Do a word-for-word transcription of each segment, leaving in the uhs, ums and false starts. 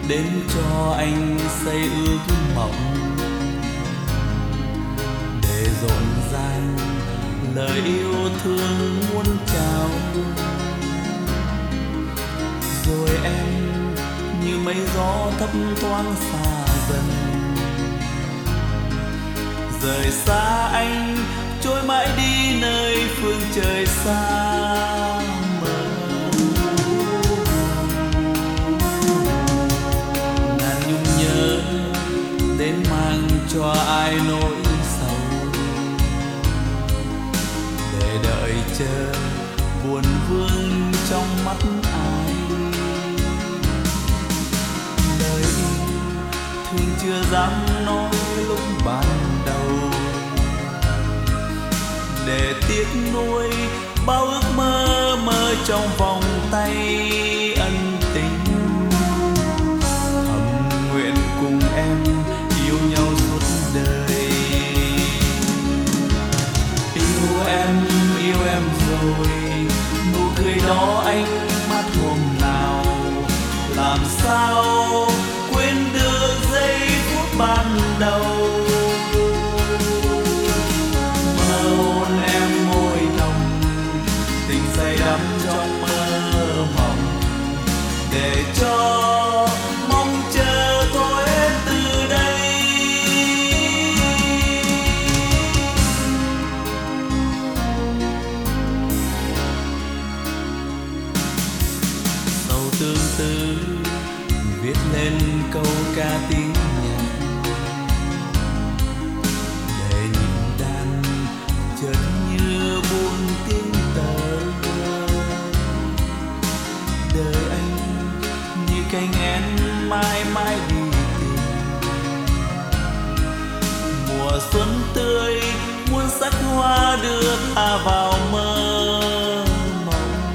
đến cho anh xây ước mộng, để rộn ràng lời yêu thương muôn trào. Rồi em như mây gió thấp thoáng xa dần, rời xa anh trôi mãi đi nơi phương trời xa mờ. Ngàn nhung nhớ đến mang cho ai nỗi sầu, để đợi chờ buồn vương trong mắt ai. Lời yêu thương chưa dám nói lúc ban đầu, để tiếc nuối bao ước mơ mơ trong vòng tay ân tình. Thầm nguyện cùng em yêu nhau suốt đời. Yêu em, yêu em rồi, nụ cười đó ánh mắt hôm nào, làm sao quên được giây phút ban đầu. Mơ hôn em môi nồng, tình say đắm trong mơ mộng, để cho mong chờ thôi hết từ đây. Sầu tương tư viết lên câu ca tiếng nhạc, để những đàn chợt như buông tiếng tơ. Đời anh như cánh én mãi mãi đi tìm, mùa xuân tươi muôn sắc hoa đưa ta vào mơ mộng.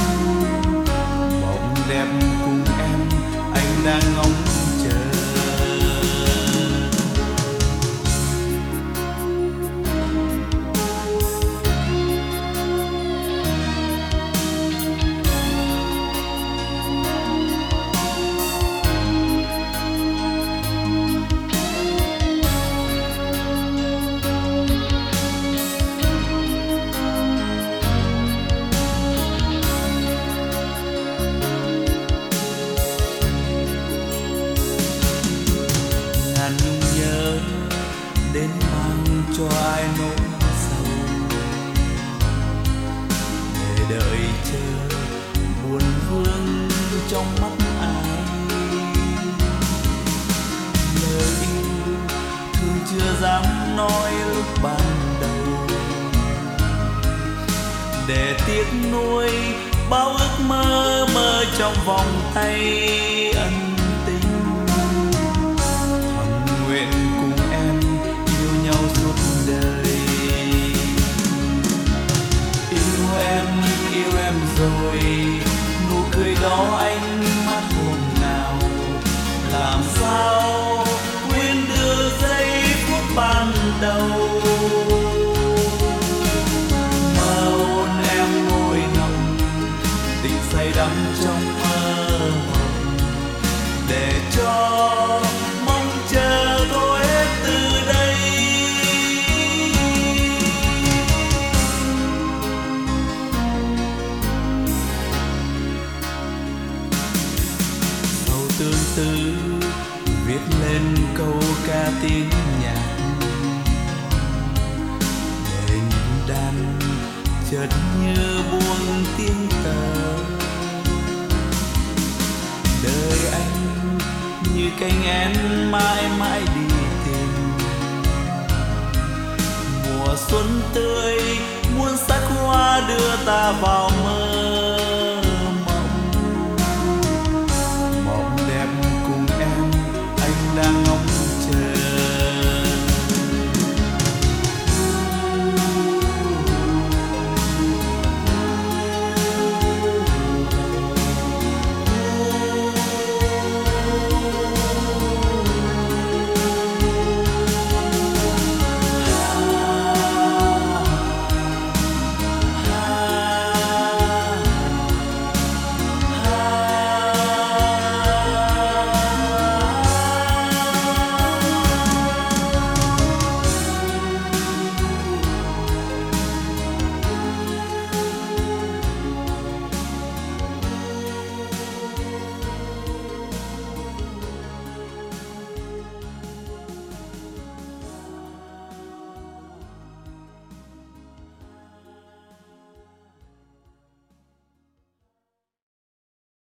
Mộng đẹp cùng em anh đang ngóng chờ. Ngàn nhung nhớ đến mang cho ai nỗi sầu, để đợi chờ buồn vương trong mắt ai. Lời yêu thương chưa dám nói lúc ban đầu, để tiếc nuối bao ước mơ mơ trong vòng tay ân tình. Thầm nguyện cùng em yêu nhau suốt đời. Yêu em, yêu em rồi, nụ cười đó ánh mắt hôm nào, làm sao quên được giây phút ban đầu. Mơ hôn em môi nồng, tình say đắm trong mơ mộng, để cho mong chờ thôi hết từ đây. Sầu tương tư viết lên câu ca tiếng nhạc, để những đàn chợt như buông tiếng tơ. Đời anh như cánh én mãi mãi đi tìm, mùa xuân tươi muôn sắc hoa đưa ta vào